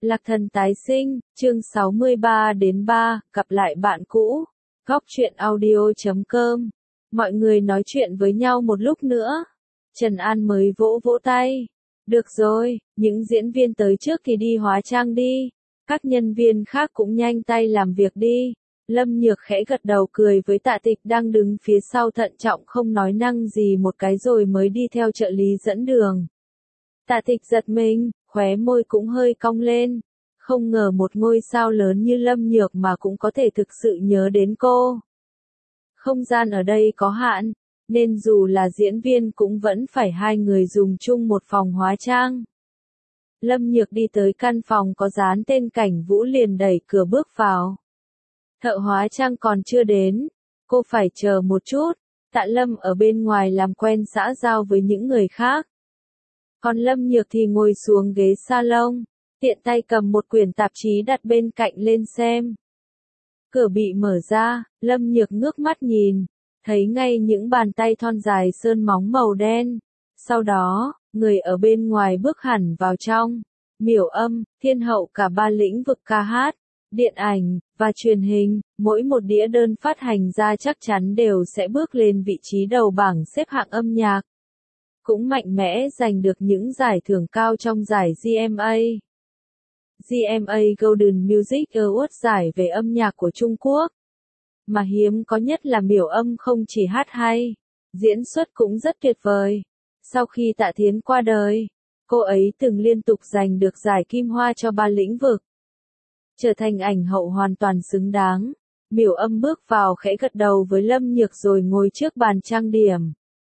Lạc Thần tái sinh, chương 63-3, gặp lại bạn cũ. Góc truyện audio.com. Mọi người nói chuyện với nhau một lúc nữa. Trần An mới vỗ vỗ tay. Được rồi, những diễn viên tới trước thì đi hóa trang đi. Các nhân viên khác cũng nhanh tay làm việc đi. Lâm Nhược khẽ gật đầu cười với Tạ Tịch đang đứng phía sau thận trọng không nói năng gì một cái rồi mới đi theo trợ lý dẫn đường. Tạ Tịch giật mình, khóe môi cũng hơi cong lên. Không ngờ một ngôi sao lớn như Lâm Nhược mà cũng có thể thực sự nhớ đến cô. Không gian ở đây có hạn, nên dù là diễn viên cũng vẫn phải hai người dùng chung một phòng hóa trang. Lâm Nhược đi tới căn phòng có dán tên Cảnh Vũ liền đẩy cửa bước vào. Thợ hóa trang còn chưa đến, cô phải chờ một chút. Tạ Lâm ở bên ngoài làm quen xã giao với những người khác. Còn Lâm Nhược thì ngồi xuống ghế salon, tiện tay cầm một quyển tạp chí đặt bên cạnh lên xem. Cửa bị mở ra, Lâm Nhược ngước mắt nhìn, thấy ngay những bàn tay thon dài sơn móng màu đen. Sau đó, người ở bên ngoài bước hẳn vào trong. Miểu Âm, thiên hậu cả ba lĩnh vực ca hát, điện ảnh, và truyền hình, mỗi một đĩa đơn phát hành ra chắc chắn đều sẽ bước lên vị trí đầu bảng xếp hạng âm nhạc. Cũng mạnh mẽ giành được những giải thưởng cao trong giải GMA. GMA Golden Music Awards giải về âm nhạc của Trung Quốc. Mà hiếm có nhất là Miểu Âm không chỉ hát hay, diễn xuất cũng rất tuyệt vời. Sau khi Tạ Thiến qua đời, cô ấy từng liên tục giành được giải Kim Hoa cho ba lĩnh vực. Trở thành ảnh hậu hoàn toàn xứng đáng. Miểu Âm bước vào khẽ gật đầu với Lâm Nhược rồi ngồi trước bàn trang điểm.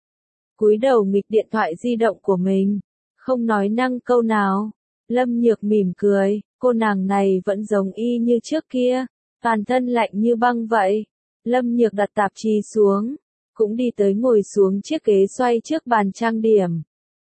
Cúi đầu nghịch điện thoại di động của mình, không nói năng câu nào. Lâm Nhược mỉm cười, cô nàng này vẫn giống y như trước kia, toàn thân lạnh như băng vậy. Lâm Nhược đặt tạp chí xuống, cũng đi tới ngồi xuống chiếc ghế xoay trước bàn trang điểm.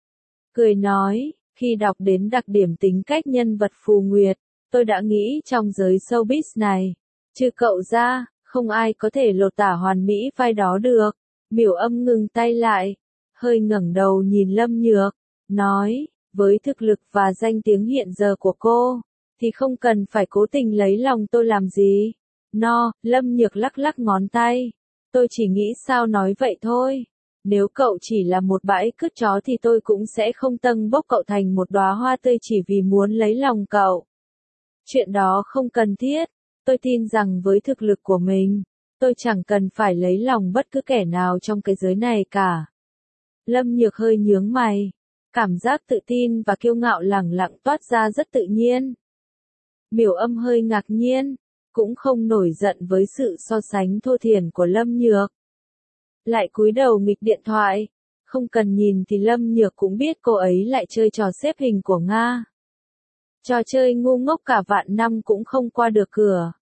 Cười nói, khi đọc đến đặc điểm tính cách nhân vật Phù Nguyệt, tôi đã nghĩ trong giới showbiz này, trừ cậu ra, không ai có thể lột tả hoàn mỹ vai đó được. Miểu Âm ngừng tay lại, hơi ngẩng đầu nhìn Lâm Nhược, nói, với thực lực và danh tiếng hiện giờ của cô, thì không cần phải cố tình lấy lòng tôi làm gì. Lâm Nhược lắc lắc ngón tay, tôi chỉ nghĩ sao nói vậy thôi. Nếu cậu chỉ là một bãi cứt chó thì tôi cũng sẽ không tâng bốc cậu thành một đóa hoa tươi chỉ vì muốn lấy lòng cậu. Chuyện đó không cần thiết, tôi tin rằng với thực lực của mình, tôi chẳng cần phải lấy lòng bất cứ kẻ nào trong cái giới này cả. Lâm Nhược hơi nhướng mày, cảm giác tự tin và kiêu ngạo lẳng lặng toát ra rất tự nhiên. Miểu Âm hơi ngạc nhiên, cũng không nổi giận với sự so sánh thô thiển của Lâm Nhược. Lại cúi đầu nghịch điện thoại, không cần nhìn thì Lâm Nhược cũng biết cô ấy lại chơi trò xếp hình của Nga. Trò chơi ngu ngốc cả vạn năm cũng không qua được cửa.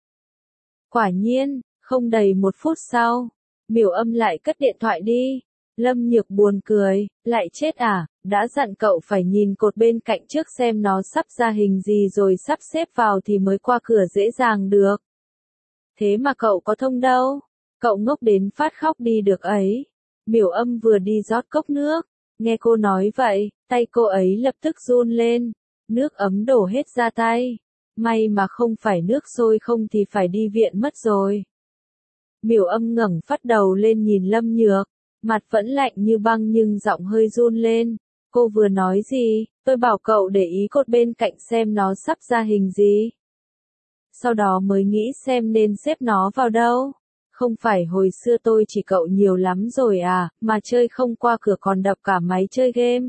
Quả nhiên, không đầy một phút sau, Miểu Âm lại cất điện thoại đi. Lâm Nhược buồn cười, lại chết à, đã dặn cậu phải nhìn cột bên cạnh trước xem nó sắp ra hình gì rồi sắp xếp vào thì mới qua cửa dễ dàng được. Thế mà cậu có thông đâu, cậu ngốc đến phát khóc đi được ấy. Miểu Âm vừa đi rót cốc nước, nghe cô nói vậy, tay cô ấy lập tức run lên, nước ấm đổ hết ra tay. May mà không phải nước sôi không thì phải đi viện mất rồi. Miểu Âm ngẩng phát đầu lên nhìn Lâm Nhược. Mặt vẫn lạnh như băng nhưng giọng hơi run lên. Cô vừa nói gì, tôi bảo cậu để ý cột bên cạnh xem nó sắp ra hình gì. Sau đó mới nghĩ xem nên xếp nó vào đâu. Không phải hồi xưa tôi chỉ cậu nhiều lắm rồi à, mà chơi không qua cửa còn đập cả máy chơi game.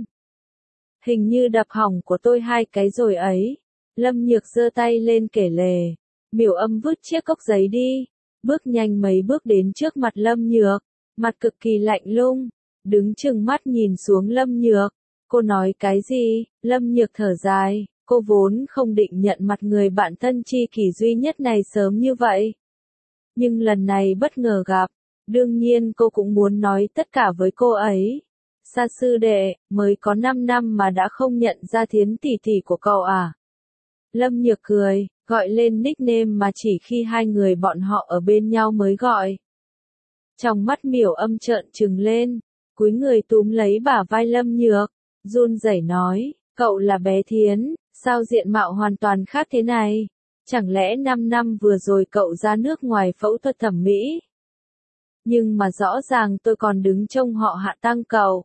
Hình như đập hỏng của tôi 2 cái rồi ấy. Lâm Nhược giơ tay lên kể lể. Miểu Âm vứt chiếc cốc giấy đi, bước nhanh mấy bước đến trước mặt Lâm Nhược. Mặt cực kỳ lạnh lùng, đứng chừng mắt nhìn xuống Lâm Nhược. Cô nói cái gì? Lâm Nhược thở dài, cô vốn không định nhận mặt người bạn thân tri kỷ duy nhất này sớm như vậy. Nhưng lần này bất ngờ gặp, đương nhiên cô cũng muốn nói tất cả với cô ấy. Sa sư đệ, mới có 5 năm mà đã không nhận ra Thiến tỷ tỷ của cậu à? Lâm Nhược cười, gọi lên nickname mà chỉ khi hai người bọn họ ở bên nhau mới gọi. Trong mắt Miểu Âm trợn trừng lên, cúi người túm lấy bả vai Lâm Nhược, run rẩy nói, cậu là bé Thiến, Sao diện mạo hoàn toàn khác thế này? Chẳng lẽ 5 năm vừa rồi cậu ra nước ngoài phẫu thuật thẩm mỹ? Nhưng mà rõ ràng tôi còn đứng trông họ Hạ tang cậu.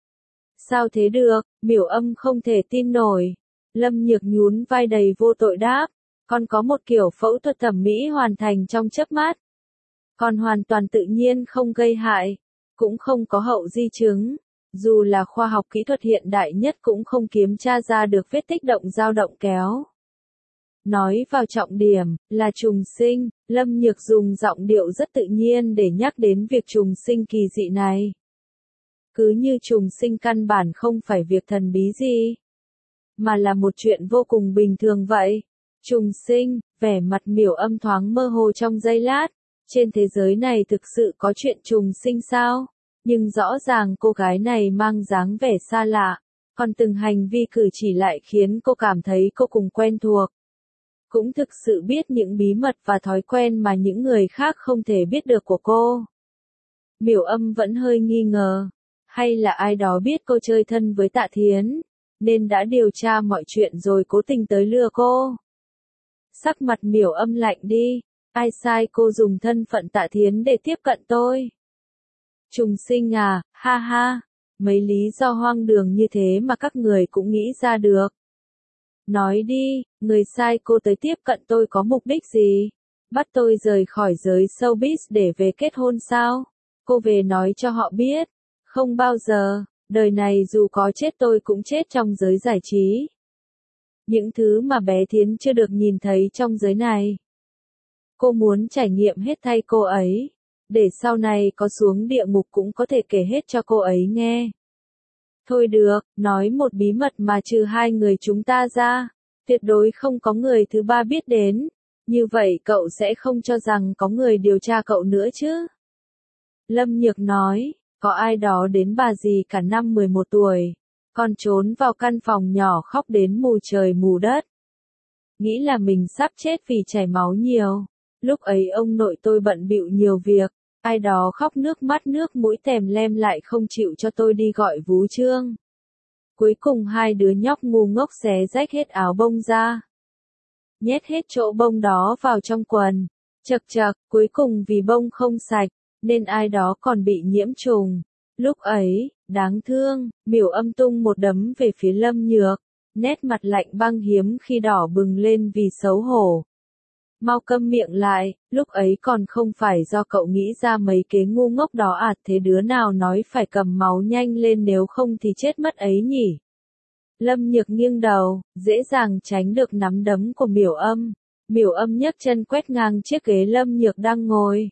Sao thế được, Miểu Âm không thể tin nổi. Lâm Nhược nhún vai đầy vô tội đáp, con có một kiểu phẫu thuật thẩm mỹ hoàn thành trong chớp mắt. Con hoàn toàn tự nhiên không gây hại, cũng không có hậu di chứng. Dù là khoa học kỹ thuật hiện đại nhất cũng không kiểm tra ra được vết tích động dao động kéo. Nói vào trọng điểm, là trùng sinh, Lâm Nhược dùng giọng điệu rất tự nhiên để nhắc đến việc trùng sinh kỳ dị này. Cứ như trùng sinh căn bản không phải việc thần bí gì, mà là một chuyện vô cùng bình thường vậy. Trùng sinh, vẻ mặt Miểu Âm thoáng mơ hồ trong giây lát. Trên thế giới này thực sự có chuyện trùng sinh sao? Nhưng rõ ràng cô gái này mang dáng vẻ xa lạ, còn từng hành vi cử chỉ lại khiến cô cảm thấy cô cùng quen thuộc. Cũng thực sự biết những bí mật và thói quen mà những người khác không thể biết được của cô. Miểu Âm vẫn hơi nghi ngờ, hay là ai đó biết cô chơi thân với Tạ Thiến, nên đã điều tra mọi chuyện rồi cố tình tới lừa cô. Sắc mặt Miểu Âm lạnh đi, ai sai cô dùng thân phận Tạ Thiến để tiếp cận tôi? Trùng sinh à, ha ha, mấy lý do hoang đường như thế mà các người cũng nghĩ ra được. Nói đi, người sai cô tới tiếp cận tôi có mục đích gì? Bắt tôi rời khỏi giới showbiz để về kết hôn sao? Cô về nói cho họ biết. Không bao giờ, đời này dù có chết tôi cũng chết trong giới giải trí. Những thứ mà bé Thiến chưa được nhìn thấy trong giới này. Cô muốn trải nghiệm hết thay cô ấy, để sau này có xuống địa ngục cũng có thể kể hết cho cô ấy nghe. Thôi được, nói một bí mật mà trừ hai người chúng ta ra, tuyệt đối không có người thứ ba biết đến. Như vậy cậu sẽ không cho rằng có người điều tra cậu nữa chứ? Lâm Nhược nói, có ai đó đến bà dì cả năm 11 tuổi, còn trốn vào căn phòng nhỏ khóc đến mù trời mù đất. Nghĩ là mình sắp chết vì chảy máu nhiều. Lúc ấy ông nội tôi bận bịu nhiều việc, ai đó khóc nước mắt nước mũi tèm lem lại không chịu cho tôi đi gọi vú trương. Cuối cùng hai đứa nhóc ngu ngốc xé rách hết áo bông ra, nhét hết chỗ bông đó vào trong quần. Chật chật, cuối cùng vì bông không sạch, nên ai đó còn bị nhiễm trùng. Lúc ấy, đáng thương, Miểu Âm tung một đấm về phía Lâm Nhược, nét mặt lạnh băng hiếm khi đỏ bừng lên vì xấu hổ. Mau câm miệng lại, lúc ấy còn không phải do cậu nghĩ ra mấy kế ngu ngốc đó à? Thế đứa nào nói phải cầm máu nhanh lên nếu không thì chết mất ấy nhỉ? Lâm Nhược nghiêng đầu, dễ dàng tránh được nắm đấm của Miểu Âm. Miểu Âm nhấc chân quét ngang chiếc ghế Lâm Nhược đang ngồi.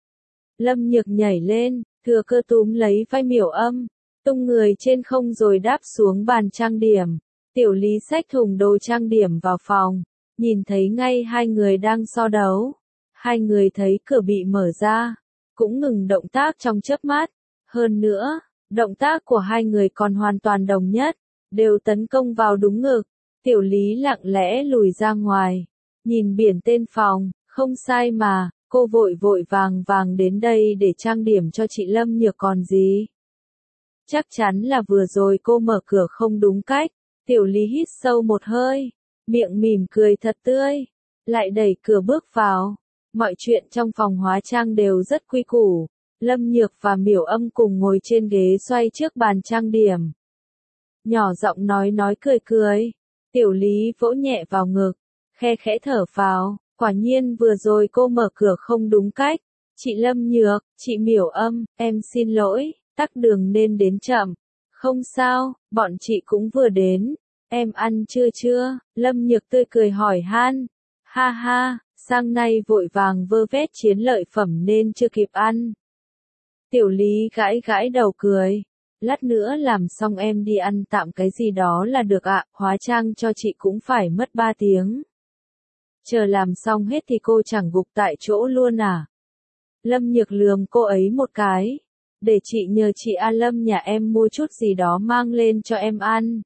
Lâm Nhược nhảy lên, thừa cơ túm lấy vai Miểu Âm, tung người trên không rồi đáp xuống bàn trang điểm. Tiểu Lý xách thùng đồ trang điểm vào phòng, nhìn thấy ngay hai người đang so đấu. Hai người thấy cửa bị mở ra, cũng ngừng động tác trong chớp mắt. Hơn nữa, động tác của hai người còn hoàn toàn đồng nhất, đều tấn công vào đúng ngực. Tiểu Lý lặng lẽ lùi ra ngoài, nhìn biển tên phòng, không sai mà, cô vội vội vàng vàng đến đây để trang điểm cho chị Lâm Nhược còn gì. Chắc chắn là vừa rồi cô mở cửa không đúng cách. Tiểu Lý hít sâu một hơi, miệng mỉm cười thật tươi, lại đẩy cửa bước vào. Mọi chuyện trong phòng hóa trang đều rất quy củ. Lâm Nhược và Miểu Âm cùng ngồi trên ghế xoay trước bàn trang điểm. Nhỏ giọng nói cười cười. Tiểu Lý vỗ nhẹ vào ngực, khe khẽ thở phào. Quả nhiên vừa rồi cô mở cửa không đúng cách. Chị Lâm Nhược, chị Miểu Âm, em xin lỗi, tắc đường nên đến chậm. Không sao, bọn chị cũng vừa đến. Em ăn chưa? Lâm Nhược tươi cười hỏi han. Ha ha, sang nay vội vàng vơ vét chiến lợi phẩm nên chưa kịp ăn. Tiểu Lý gãi gãi đầu cười. Lát nữa làm xong em đi ăn tạm cái gì đó là được ạ, hóa trang cho chị cũng phải mất 3 tiếng. Chờ làm xong hết thì cô chẳng gục tại chỗ luôn à? Lâm Nhược lườm cô ấy một cái. Để chị nhờ chị A Lâm nhà em mua chút gì đó mang lên cho em ăn.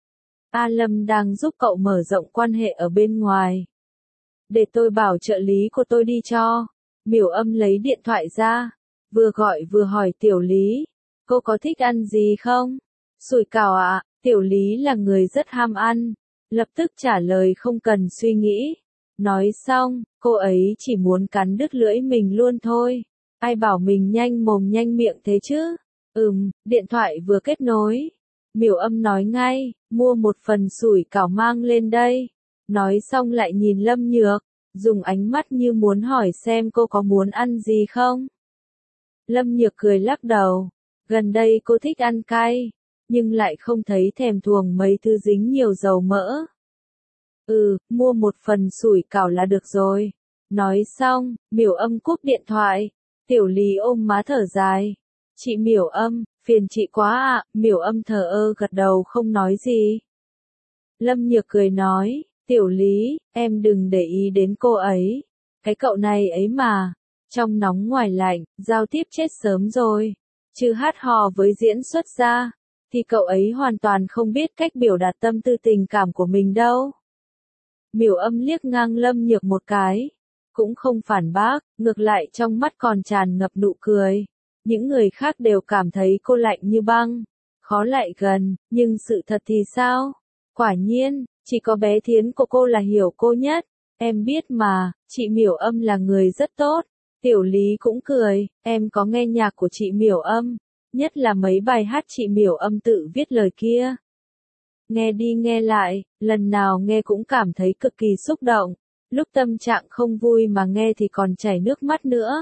A Lâm đang giúp cậu mở rộng quan hệ ở bên ngoài. Để tôi bảo trợ lý của tôi đi cho. Miểu Âm lấy điện thoại ra, vừa gọi vừa hỏi Tiểu Lý. Cô có thích ăn gì không? Sủi cảo ạ. Tiểu Lý là người rất ham ăn. lập tức trả lời không cần suy nghĩ. Nói xong, cô ấy chỉ muốn cắn đứt lưỡi mình luôn thôi. Ai bảo mình nhanh mồm nhanh miệng thế chứ? Điện thoại vừa kết nối. Miểu Âm nói ngay, mua một phần sủi cảo mang lên đây. Nói xong lại nhìn Lâm Nhược, dùng ánh mắt như muốn hỏi xem cô có muốn ăn gì không. Lâm Nhược cười lắc đầu, gần đây cô thích ăn cay, nhưng lại không thấy thèm thuồng mấy thứ dính nhiều dầu mỡ. Mua một phần sủi cảo là được rồi. Nói xong, Miểu Âm cúp điện thoại. Tiểu Lý ôm má thở dài. Chị Miểu Âm, phiền chị quá ạ. Miểu Âm thờ ơ gật đầu không nói gì. Lâm Nhược cười nói, Tiểu Lý, em đừng để ý đến cô ấy. Cái cậu này ấy mà, trong nóng ngoài lạnh, giao tiếp chết sớm rồi. Chứ hát hò với diễn xuất ra, thì cậu ấy hoàn toàn không biết cách biểu đạt tâm tư tình cảm của mình đâu. Miểu Âm liếc ngang Lâm Nhược một cái, cũng không phản bác, ngược lại trong mắt còn tràn ngập nụ cười. Những người khác đều cảm thấy cô lạnh như băng, khó lại gần, nhưng sự thật thì sao? Quả nhiên, chỉ có bé Thiến của cô là hiểu cô nhất. Em biết mà, chị Miểu Âm là người rất tốt. Tiểu Lý cũng cười, em có nghe nhạc của chị Miểu Âm, nhất là mấy bài hát chị Miểu Âm tự viết lời kia. Nghe đi nghe lại, lần nào nghe cũng cảm thấy cực kỳ xúc động. Lúc tâm trạng không vui mà nghe thì còn chảy nước mắt nữa.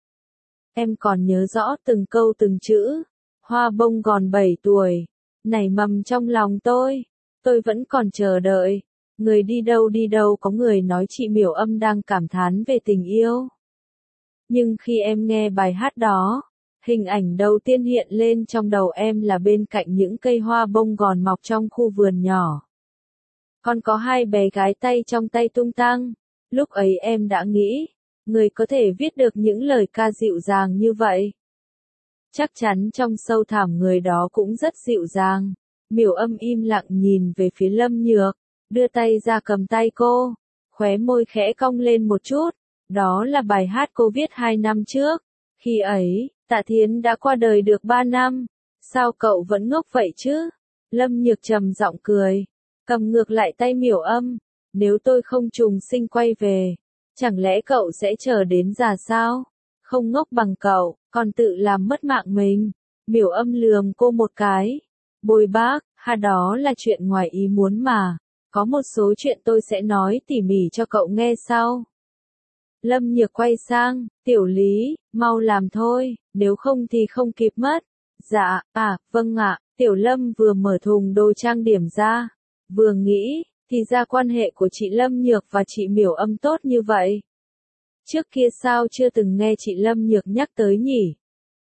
Em còn nhớ rõ từng câu từng chữ. Hoa bông gòn 7 tuổi, nảy mầm trong lòng tôi vẫn còn chờ đợi. Người đi đâu có người nói chị Miểu Âm đang cảm thán về tình yêu. Nhưng khi em nghe bài hát đó, hình ảnh đầu tiên hiện lên trong đầu em là bên cạnh những cây hoa bông gòn mọc trong khu vườn nhỏ. Còn có hai bé gái tay trong tay tung tăng. Lúc ấy em đã nghĩ, người có thể viết được những lời ca dịu dàng như vậy. Chắc chắn trong sâu thẳm người đó cũng rất dịu dàng. Miểu Âm im lặng nhìn về phía Lâm Nhược, đưa tay ra cầm tay cô, khóe môi khẽ cong lên một chút. Đó là bài hát cô viết 2 năm trước. Khi ấy, Tạ Thiến đã qua đời được 3 năm. Sao cậu vẫn ngốc vậy chứ? Lâm Nhược trầm giọng cười, cầm ngược lại tay Miểu Âm. Nếu tôi không trùng sinh quay về, chẳng lẽ cậu sẽ chờ đến già sao? Không ngốc bằng cậu, còn tự làm mất mạng mình. Miểu Âm lườm cô một cái. Bồi bác, đó là chuyện ngoài ý muốn mà. Có một số chuyện tôi sẽ nói tỉ mỉ cho cậu nghe sau. Lâm Nhược quay sang, Tiểu Lý, mau làm thôi, nếu không thì không kịp mất. Dạ, vâng ạ. Tiểu Lâm vừa mở thùng đồ trang điểm ra, vừa nghĩ, thì ra quan hệ của chị Lâm Nhược và chị Miểu Âm tốt như vậy. Trước kia sao chưa từng nghe chị Lâm Nhược nhắc tới nhỉ?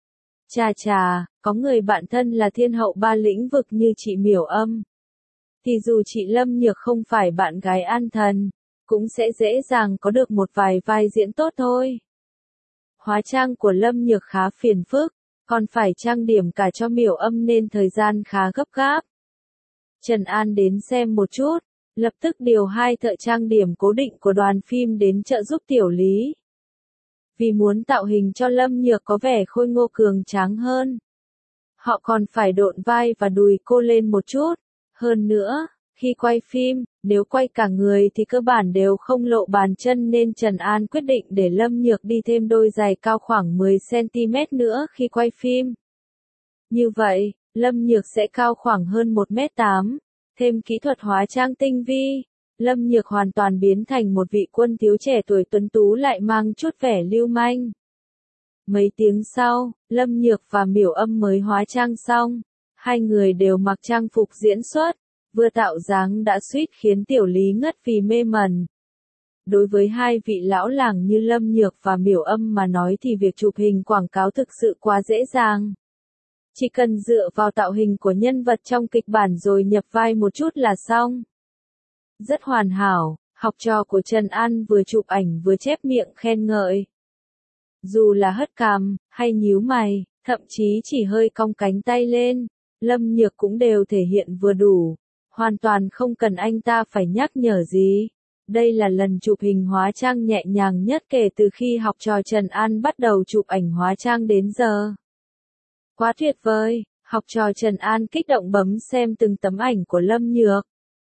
Chà, có người bạn thân là thiên hậu 3 lĩnh vực như chị Miểu Âm. Thì dù chị Lâm Nhược không phải bạn gái an thần, cũng sẽ dễ dàng có được một vài vai diễn tốt thôi. Hóa trang của Lâm Nhược khá phiền phức, còn phải trang điểm cả cho Miểu Âm nên thời gian khá gấp gáp. Trần An đến xem một chút, lập tức điều 2 thợ trang điểm cố định của đoàn phim đến trợ giúp Tiểu Lý. Vì muốn tạo hình cho Lâm Nhược có vẻ khôi ngô cường tráng hơn, họ còn phải độn vai và đùi cô lên một chút. Hơn nữa, khi quay phim, nếu quay cả người thì cơ bản đều không lộ bàn chân nên Trần An quyết định để Lâm Nhược đi thêm đôi giày cao khoảng 10 cm nữa khi quay phim. Như vậy, Lâm Nhược sẽ cao khoảng hơn 1m8, thêm kỹ thuật hóa trang tinh vi. Lâm Nhược hoàn toàn biến thành một vị quân thiếu trẻ tuổi tuấn tú lại mang chút vẻ lưu manh. Mấy tiếng sau, Lâm Nhược và Miểu Âm mới hóa trang xong. Hai người đều mặc trang phục diễn xuất, vừa tạo dáng đã suýt khiến Tiểu Lý ngất vì mê mẩn. Đối với hai vị lão làng như Lâm Nhược và Miểu Âm mà nói thì việc chụp hình quảng cáo thực sự quá dễ dàng. Chỉ cần dựa vào tạo hình của nhân vật trong kịch bản rồi nhập vai một chút là xong. Rất hoàn hảo, học trò của Trần An vừa chụp ảnh vừa chép miệng khen ngợi. Dù là hất cằm, hay nhíu mày, thậm chí chỉ hơi cong cánh tay lên, Lâm Nhược cũng đều thể hiện vừa đủ. Hoàn toàn không cần anh ta phải nhắc nhở gì. Đây là lần chụp hình hóa trang nhẹ nhàng nhất kể từ khi học trò Trần An bắt đầu chụp ảnh hóa trang đến giờ. Quá tuyệt vời, học trò Trần An kích động bấm xem từng tấm ảnh của Lâm Nhược.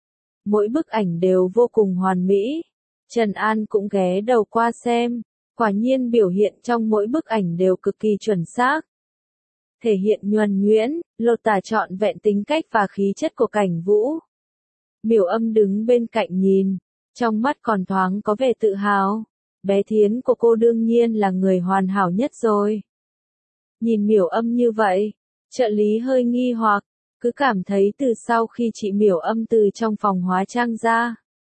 mỗi bức ảnh đều vô cùng hoàn mỹ. Trần An cũng ghé đầu qua xem, quả nhiên biểu hiện trong mỗi bức ảnh đều cực kỳ chuẩn xác. Thể hiện nhuần nhuyễn, lột tả trọn vẹn tính cách và khí chất của Cảnh Vũ. Miểu Âm đứng bên cạnh nhìn, trong mắt còn thoáng có vẻ tự hào. Bé Thiến của cô đương nhiên là người hoàn hảo nhất rồi. Nhìn Miểu Âm như vậy, trợ lý hơi nghi hoặc, cứ cảm thấy từ sau khi chị Miểu Âm từ trong phòng hóa trang ra,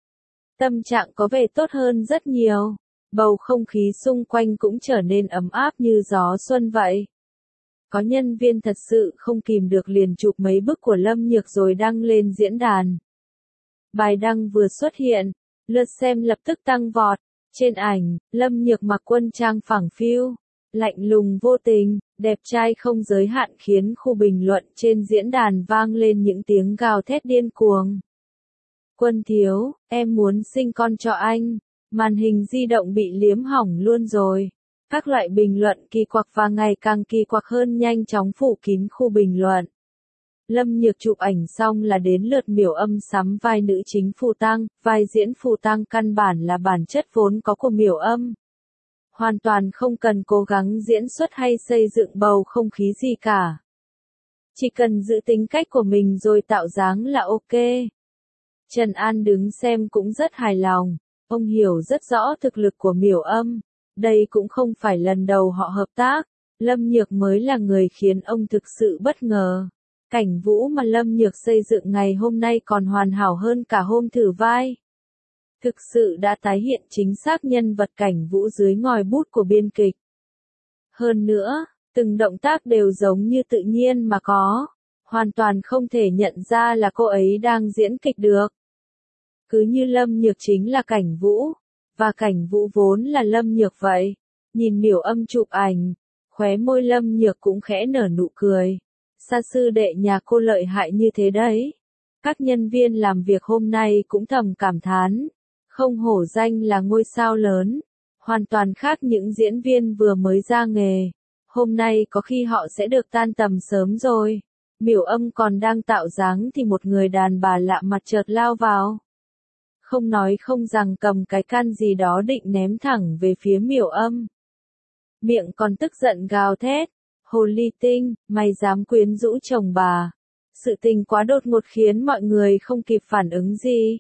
tâm trạng có vẻ tốt hơn rất nhiều, bầu không khí xung quanh cũng trở nên ấm áp như gió xuân vậy. Có nhân viên thật sự không kìm được liền chụp mấy bức của Lâm Nhược rồi đăng lên diễn đàn. Bài đăng vừa xuất hiện, lượt xem lập tức tăng vọt. Trên ảnh, Lâm Nhược mặc quân trang phẳng phiu, lạnh lùng vô tình, đẹp trai không giới hạn khiến khu bình luận trên diễn đàn vang lên những tiếng gào thét điên cuồng. Quân thiếu, em muốn sinh con cho anh. Màn hình di động bị liếm hỏng luôn rồi. Các loại bình luận kỳ quặc và ngày càng kỳ quặc hơn nhanh chóng phủ kín khu bình luận. Lâm Nhược chụp ảnh xong là đến lượt Miểu Âm sắm vai nữ chính phù tang, vai diễn phù tang căn bản là bản chất vốn có của Miểu Âm. Hoàn toàn không cần cố gắng diễn xuất hay xây dựng bầu không khí gì cả. Chỉ cần giữ tính cách của mình rồi tạo dáng là ok. Trần An đứng xem cũng rất hài lòng, ông hiểu rất rõ thực lực của Miểu Âm. Đây cũng không phải lần đầu họ hợp tác, Lâm Nhược mới là người khiến ông thực sự bất ngờ. Cảnh Vũ mà Lâm Nhược xây dựng ngày hôm nay còn hoàn hảo hơn cả hôm thử vai. Thực sự đã tái hiện chính xác nhân vật Cảnh Vũ dưới ngòi bút của biên kịch. Hơn nữa, từng động tác đều giống như tự nhiên mà có, hoàn toàn không thể nhận ra là cô ấy đang diễn kịch được. Cứ như Lâm Nhược chính là Cảnh Vũ, và Cảnh Vũ vốn là Lâm Nhược vậy. Nhìn Miểu Âm chụp ảnh, khóe môi Lâm Nhược cũng khẽ nở nụ cười. Sa sư đệ nhà cô lợi hại như thế đấy. Các nhân viên làm việc hôm nay cũng thầm cảm thán. Không hổ danh là ngôi sao lớn. Hoàn toàn khác những diễn viên vừa mới ra nghề. Hôm nay có khi họ sẽ được tan tầm sớm rồi. Miểu Âm còn đang tạo dáng thì một người đàn bà lạ mặt chợt lao vào. Không nói không rằng cầm cái can gì đó định ném thẳng về phía Miểu Âm. Miệng còn tức giận gào thét. Hồ ly tinh, mày dám quyến rũ chồng bà. Sự tình quá đột ngột khiến mọi người không kịp phản ứng gì.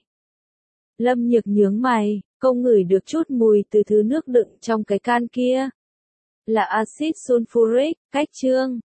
Lâm Nhược nhướng mày, cô ngửi được chút mùi từ thứ nước đựng trong cái can kia. Là axit sulfuric, cách chương.